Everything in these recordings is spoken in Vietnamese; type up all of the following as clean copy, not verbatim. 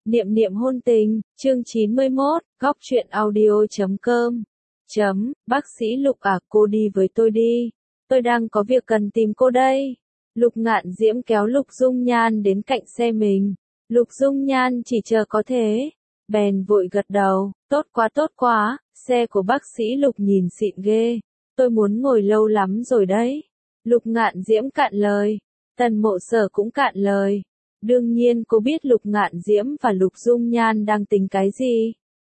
Niệm niệm hôn tình, chương 91, góc truyện audio.com. Bác sĩ Lục à, cô đi với tôi đi. Tôi đang có việc cần tìm cô đây. Lục Ngạn Diễm kéo Lục Dung Nhan đến cạnh xe mình. Lục Dung Nhan chỉ chờ có thế. Bèn vội gật đầu, tốt quá, xe của bác sĩ Lục nhìn xịn ghê. Tôi muốn ngồi lâu lắm rồi đấy. Lục Ngạn Diễm cạn lời. Tần Mộ Sở cũng cạn lời. Đương nhiên cô biết Lục Ngạn Diễm và Lục Dung Nhan đang tính cái gì.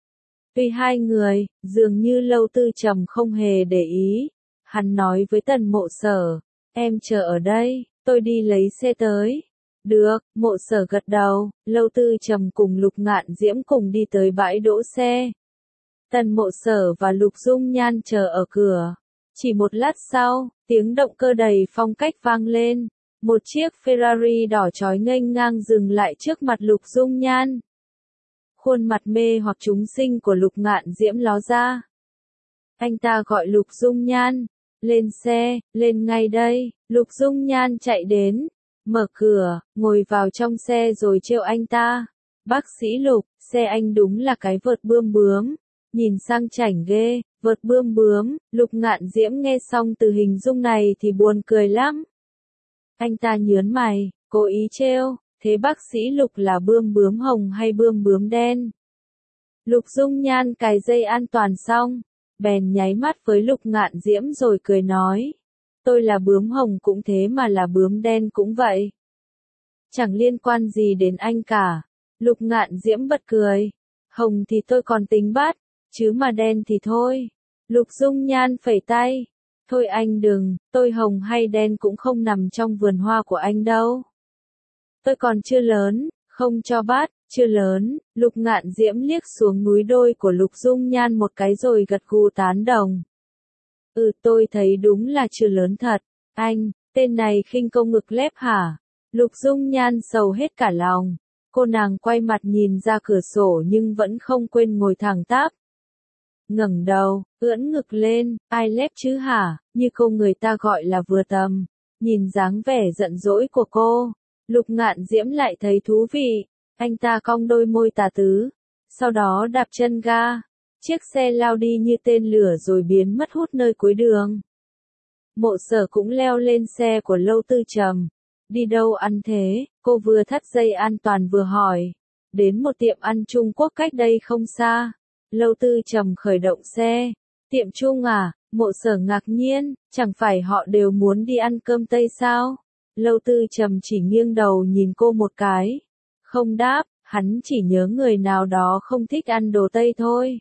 Tuy hai người, dường như Lâu Tư Trầm không hề để ý. Hắn nói với Tần Mộ Sở, em chờ ở đây, tôi đi lấy xe tới. Được, Mộ Sở gật đầu, Lâu Tư Trầm cùng Lục Ngạn Diễm cùng đi tới bãi đỗ xe. Tần Mộ Sở và Lục Dung Nhan chờ ở cửa. Chỉ một lát sau, tiếng động cơ đầy phong cách vang lên. Một chiếc Ferrari đỏ chói nghênh ngang dừng lại trước mặt Lục Dung Nhan. Khuôn mặt mê hoặc chúng sinh của Lục Ngạn Diễm ló ra. Anh ta gọi Lục Dung Nhan. Lên xe, lên ngay đây. Lục Dung Nhan chạy đến. Mở cửa, ngồi vào trong xe rồi trêu anh ta. Bác sĩ Lục, xe anh đúng là cái vợt bươm bướm. Nhìn sang chảnh ghê, vợt bươm bướm. Lục Ngạn Diễm nghe xong từ hình dung này thì buồn cười lắm. Anh ta nhớn mày, cố ý trêu, thế bác sĩ Lục là bươm bướm hồng hay bươm bướm đen? Lục Dung Nhan cài dây an toàn xong, bèn nháy mắt với Lục Ngạn Diễm rồi cười nói. Tôi là bướm hồng cũng thế mà là bướm đen cũng vậy. Chẳng liên quan gì đến anh cả. Lục Ngạn Diễm bật cười. Hồng thì tôi còn tính bắt, chứ mà đen thì thôi. Lục Dung Nhan phẩy tay. Thôi anh đừng, tôi hồng hay đen cũng không nằm trong vườn hoa của anh đâu. Tôi còn chưa lớn, không cho bắt, chưa lớn. Lục Ngạn Diễm liếc xuống núi đôi của Lục Dung Nhan một cái rồi gật gù tán đồng. Tôi thấy đúng là chưa lớn thật. Anh, tên này khinh công ngực lép hả? Lục Dung Nhan sầu hết cả lòng. Cô nàng quay mặt nhìn ra cửa sổ nhưng vẫn không quên ngồi thẳng tắp. Ngẩng đầu, ưỡn ngực lên, ai lép chứ hả, như cô người ta gọi là vừa tầm. Nhìn dáng vẻ giận dỗi của cô, Lục Ngạn Diễm lại thấy thú vị. Anh ta cong đôi môi tà tứ, sau đó đạp chân ga. Chiếc xe lao đi như tên lửa rồi biến mất hút nơi cuối đường. Mộ Sở cũng leo lên xe của Lâu Tư Trầm. Đi đâu ăn thế? Cô vừa thắt dây an toàn vừa hỏi. Đến một tiệm ăn Trung Quốc cách đây không xa. Lâu Tư Trầm khởi động xe. Tiệm Trung à? Mộ Sở ngạc nhiên, chẳng phải họ đều muốn đi ăn cơm Tây sao? Lâu Tư Trầm chỉ nghiêng đầu nhìn cô một cái. Không đáp, hắn chỉ nhớ người nào đó không thích ăn đồ Tây thôi.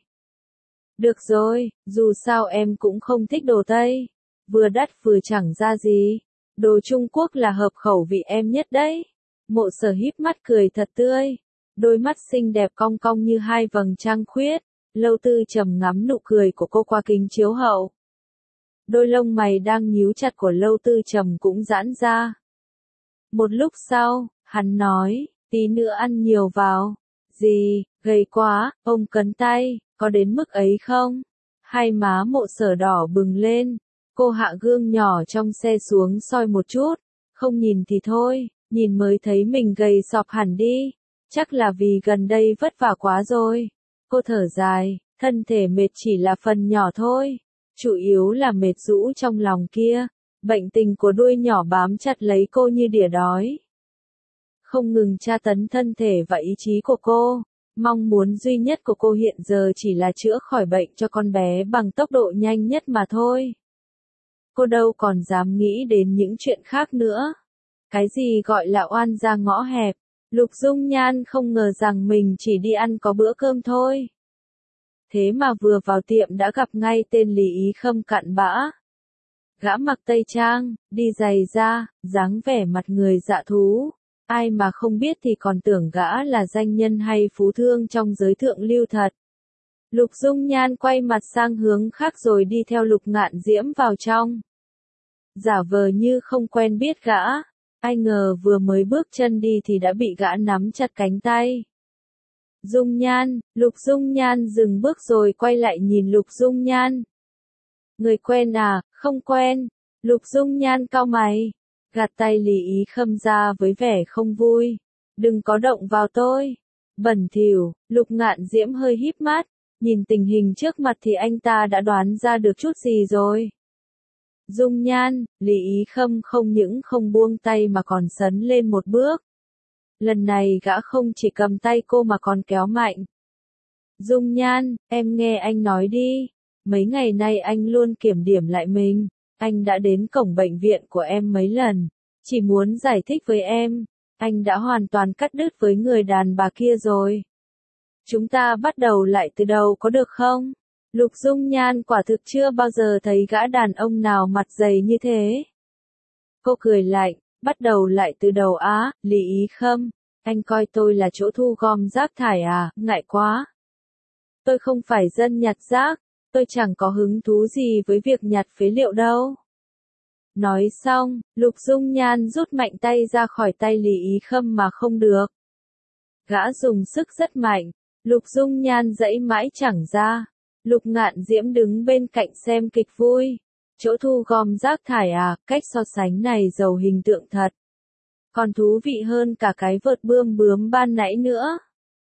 Được rồi, dù sao em cũng không thích đồ Tây. Vừa đắt vừa chẳng ra gì. Đồ Trung Quốc là hợp khẩu vị em nhất đấy. Mộ Sở híp mắt cười thật tươi. Đôi mắt xinh đẹp cong cong như hai vầng trăng khuyết. Lâu Tư Trầm ngắm nụ cười của cô qua kính chiếu hậu. Đôi lông mày đang nhíu chặt của Lâu Tư Trầm cũng giãn ra. Một lúc sau, hắn nói, tí nữa ăn nhiều vào. Gì, gầy quá, ông cấn tay, có đến mức ấy không? Hai má Mộ Sở đỏ bừng lên. Cô hạ gương nhỏ trong xe xuống soi một chút. Không nhìn thì thôi, nhìn mới thấy mình gầy sọp hẳn đi. Chắc là vì gần đây vất vả quá rồi. Cô thở dài, thân thể mệt chỉ là phần nhỏ thôi. Chủ yếu là mệt rũ trong lòng kia. Bệnh tình của đuôi nhỏ bám chặt lấy cô như đỉa đói. Không ngừng tra tấn thân thể và ý chí của cô. Mong muốn duy nhất của cô hiện giờ chỉ là chữa khỏi bệnh cho con bé bằng tốc độ nhanh nhất mà thôi. Cô đâu còn dám nghĩ đến những chuyện khác nữa. Cái gì gọi là oan gia ngõ hẹp. Lục Dung Nhan không ngờ rằng mình chỉ đi ăn có bữa cơm thôi. Thế mà vừa vào tiệm đã gặp ngay tên Lý Ý Khâm cặn bã. Gã mặc tây trang, đi giày da, dáng vẻ mặt người dạ thú. Ai mà không biết thì còn tưởng gã là danh nhân hay phú thương trong giới thượng lưu thật. Lục Dung Nhan quay mặt sang hướng khác rồi đi theo Lục Ngạn Diễm vào trong. Giả vờ như không quen biết gã. Ai ngờ vừa mới bước chân đi thì đã bị gã nắm chặt cánh tay. Dung Nhan, Lục Dung Nhan dừng bước rồi quay lại nhìn Lục Dung Nhan. Người quen à, không quen. Lục Dung Nhan cau mày. Gạt tay Lý Ý Khâm ra với vẻ không vui. Đừng có động vào tôi. Bẩn thỉu, Lục Ngạn Diễm hơi híp mắt, nhìn tình hình trước mặt thì anh ta đã đoán ra được chút gì rồi. Dung nhan, Lý Ý Khâm không những không buông tay mà còn sấn lên một bước. Lần này gã không chỉ cầm tay cô mà còn kéo mạnh. Dung nhan, em nghe anh nói đi. Mấy ngày nay anh luôn kiểm điểm lại mình. Anh đã đến cổng bệnh viện của em mấy lần. Chỉ muốn giải thích với em. Anh đã hoàn toàn cắt đứt với người đàn bà kia rồi. Chúng ta bắt đầu lại từ đầu có được không? Lục Dung Nhan quả thực chưa bao giờ thấy gã đàn ông nào mặt dày như thế. Cô cười lạnh, bắt đầu lại từ đầu á, Lý Ý Khâm. Anh coi tôi là chỗ thu gom rác thải à, ngại quá. Tôi không phải dân nhặt rác, tôi chẳng có hứng thú gì với việc nhặt phế liệu đâu. Nói xong, Lục Dung Nhan rút mạnh tay ra khỏi tay Lý Ý Khâm mà không được. Gã dùng sức rất mạnh, Lục Dung Nhan giãy mãi chẳng ra. Lục Ngạn Diễm đứng bên cạnh xem kịch vui. Chỗ thu gom rác thải à, cách so sánh này giàu hình tượng thật. Còn thú vị hơn cả cái vợt bươm bướm ban nãy nữa.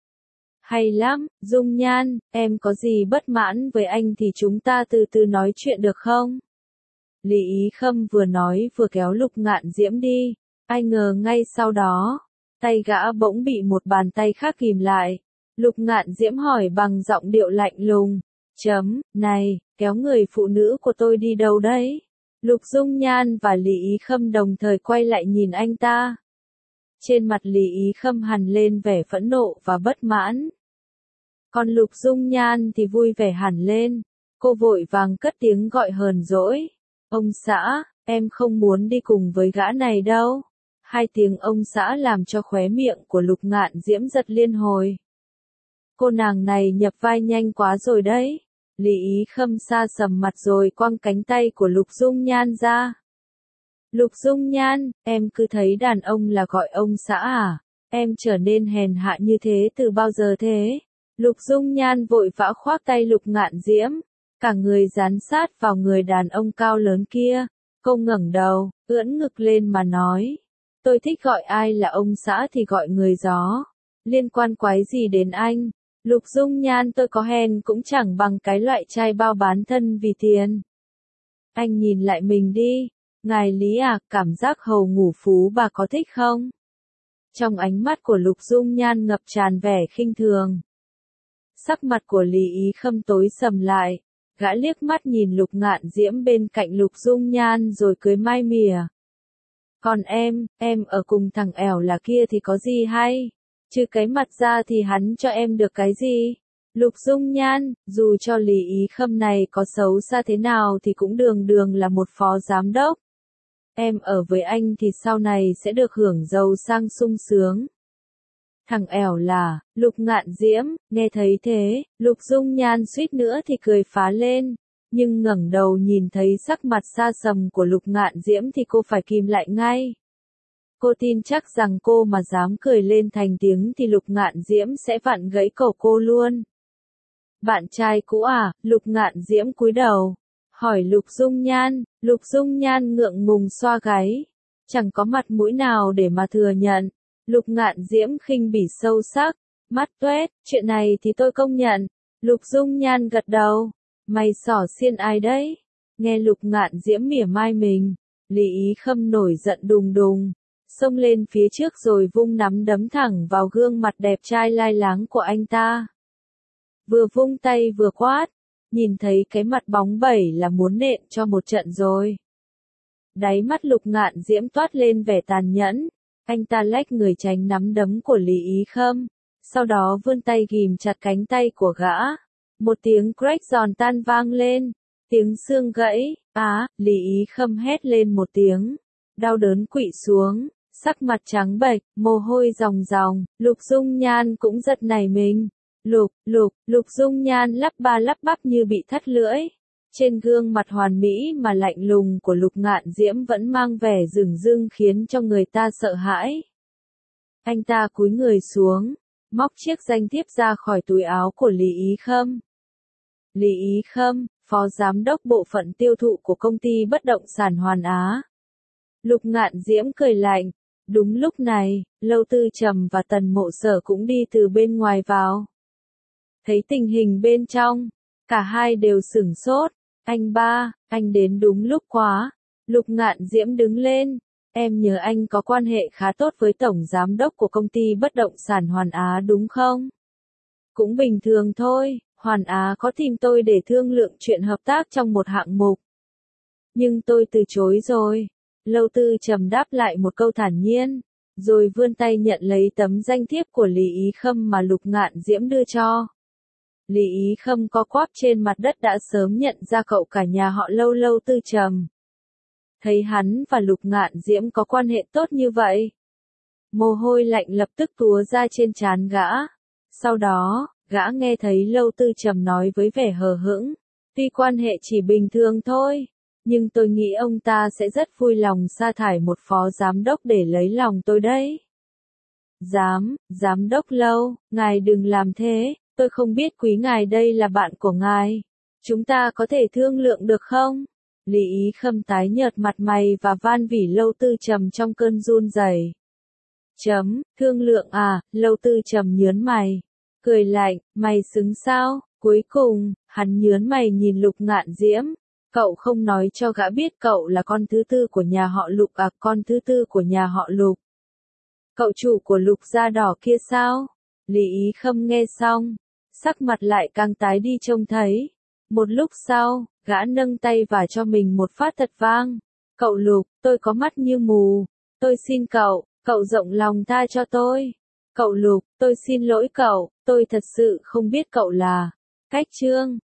Hay lắm, Dung Nhan, em có gì bất mãn với anh thì chúng ta từ từ nói chuyện được không? Lý Ý Khâm vừa nói vừa kéo Lục Ngạn Diễm đi. Ai ngờ ngay sau đó, tay gã bỗng bị một bàn tay khác kìm lại. Lục Ngạn Diễm hỏi bằng giọng điệu lạnh lùng. Này, kéo người phụ nữ của tôi đi đâu đấy? Lục Dung Nhan và Lý Ý Khâm đồng thời quay lại nhìn anh ta. Trên mặt Lý Ý Khâm hằn lên vẻ phẫn nộ và bất mãn. Còn Lục Dung Nhan thì vui vẻ hẳn lên. Cô vội vàng cất tiếng gọi hờn dỗi. Ông xã, em không muốn đi cùng với gã này đâu. Hai tiếng ông xã làm cho khóe miệng của Lục Ngạn Diễm giật liên hồi. Cô nàng này nhập vai nhanh quá rồi đấy. Lý Ý Khâm sa sầm mặt rồi quăng cánh tay của Lục Dung Nhan ra. Lục Dung Nhan, em cứ thấy đàn ông là gọi ông xã à? Em trở nên hèn hạ như thế từ bao giờ thế? Lục Dung Nhan vội vã khoác tay Lục Ngạn Diễm, cả người dán sát vào người đàn ông cao lớn kia. Cô ngẩng đầu, ưỡn ngực lên mà nói. Tôi thích gọi ai là ông xã thì gọi người gió. Liên quan quái gì đến anh? Lục Dung Nhan tôi có hèn cũng chẳng bằng cái loại trai bao bán thân vì tiền. Anh nhìn lại mình đi. Ngài Lý à, cảm giác hầu ngủ phú bà có thích không? Trong ánh mắt của Lục Dung Nhan ngập tràn vẻ khinh thường. Sắc mặt của Lý Ý Khâm tối sầm lại. Gã liếc mắt nhìn Lục Ngạn Diễm bên cạnh Lục Dung Nhan rồi cười mai mỉa. Còn em ở cùng thằng ẻo là kia thì có gì hay? Chứ cái mặt ra thì hắn cho em được cái gì? Lục Dung Nhan, dù cho Lý Ý Khâm này có xấu xa thế nào thì cũng đường đường là một phó giám đốc. Em ở với anh thì sau này sẽ được hưởng giàu sang sung sướng. Thằng ẻo là, Lục Ngạn Diễm, nghe thấy thế, Lục Dung Nhan suýt nữa thì cười phá lên. Nhưng ngẩng đầu nhìn thấy sắc mặt xa sầm của Lục Ngạn Diễm thì cô phải kìm lại ngay. Cô tin chắc rằng cô mà dám cười lên thành tiếng thì Lục Ngạn Diễm sẽ vặn gãy cổ cô luôn. Bạn trai cũ à? Lục Ngạn Diễm cúi đầu, hỏi Lục Dung Nhan ngượng ngùng xoa gáy. Chẳng có mặt mũi nào để mà thừa nhận. Lục Ngạn Diễm khinh bỉ sâu sắc, mắt toét, chuyện này thì tôi công nhận. Lục Dung Nhan gật đầu, mày xỏ xiên ai đấy? Nghe Lục Ngạn Diễm mỉa mai mình, Lý Ý Khâm nổi giận đùng đùng, xông lên phía trước rồi vung nắm đấm thẳng vào gương mặt đẹp trai lai láng của anh ta. Vừa vung tay vừa quát, nhìn thấy cái mặt bóng bẩy là muốn nện cho một trận rồi. Đáy mắt Lục Ngạn Diễm toát lên vẻ tàn nhẫn, anh ta lách người tránh nắm đấm của Lý Ý Khâm, sau đó vươn tay ghìm chặt cánh tay của gã. Một tiếng crack giòn tan vang lên, tiếng xương gãy, Lý Ý Khâm hét lên một tiếng, đau đớn quỵ xuống, sắc mặt trắng bệch, mồ hôi ròng ròng. Lục Dung Nhan cũng giật nảy mình. Lục Dung Nhan lắp ba lắp bắp như bị thắt lưỡi. Trên gương mặt hoàn mỹ mà lạnh lùng của Lục Ngạn Diễm vẫn mang vẻ dửng dưng khiến cho người ta sợ hãi. Anh ta cúi người xuống, móc chiếc danh thiếp ra khỏi túi áo của Lý Ý Khâm. Lý Ý Khâm, phó giám đốc bộ phận tiêu thụ của công ty bất động sản Hoàn Á. Lục Ngạn Diễm cười lạnh, Đúng lúc này, Lâu Tư Trầm và Tần Mộ Sở cũng đi từ bên ngoài vào. Thấy tình hình bên trong, cả hai đều sửng sốt. Anh ba, anh đến đúng lúc quá. Lục Ngạn Diễm đứng lên. Em nhớ anh có quan hệ khá tốt với tổng giám đốc của công ty bất động sản Hoàn Á đúng không? Cũng bình thường thôi, Hoàn Á có tìm tôi để thương lượng chuyện hợp tác trong một hạng mục. Nhưng tôi từ chối rồi. Lâu Tư Trầm đáp lại một câu thản nhiên, rồi vươn tay nhận lấy tấm danh thiếp của Lý Ý Khâm mà Lục Ngạn Diễm đưa cho. Lý Ý Khâm co quắp trên mặt đất đã sớm nhận ra cậu cả nhà họ Lâu. Lâu Tư Trầm thấy hắn và Lục Ngạn Diễm có quan hệ tốt như vậy, mồ hôi lạnh lập tức túa ra trên trán gã. Sau đó, gã nghe thấy Lâu Tư Trầm nói với vẻ hờ hững, tuy quan hệ chỉ bình thường thôi, nhưng tôi nghĩ ông ta sẽ rất vui lòng sa thải một phó giám đốc để lấy lòng tôi đấy. Giám đốc Lâu, ngài đừng làm thế, tôi không biết quý ngài đây là bạn của ngài. Chúng ta có thể thương lượng được không? Lý Ý Khâm tái nhợt mặt mày và van vỉ Lâu Tư Trầm trong cơn run rẩy. Thương lượng à? Lâu Tư Trầm nhớn mày, cười lạnh, mày xứng sao? Cuối cùng, hắn nhớn mày nhìn Lục Ngạn Diễm. Cậu không nói cho gã biết cậu là con thứ tư của nhà họ Lục à? Con thứ tư của nhà họ Lục. Cậu chủ của Lục da đỏ kia sao? Lý Ý Khâm nghe xong, sắc mặt lại càng tái đi trông thấy. Một lúc sau, gã nâng tay và cho mình một phát thật vang. Cậu Lục, tôi có mắt như mù. Tôi xin cậu, cậu rộng lòng tha cho tôi. Cậu Lục, tôi xin lỗi cậu, tôi thật sự không biết cậu là. Cách chương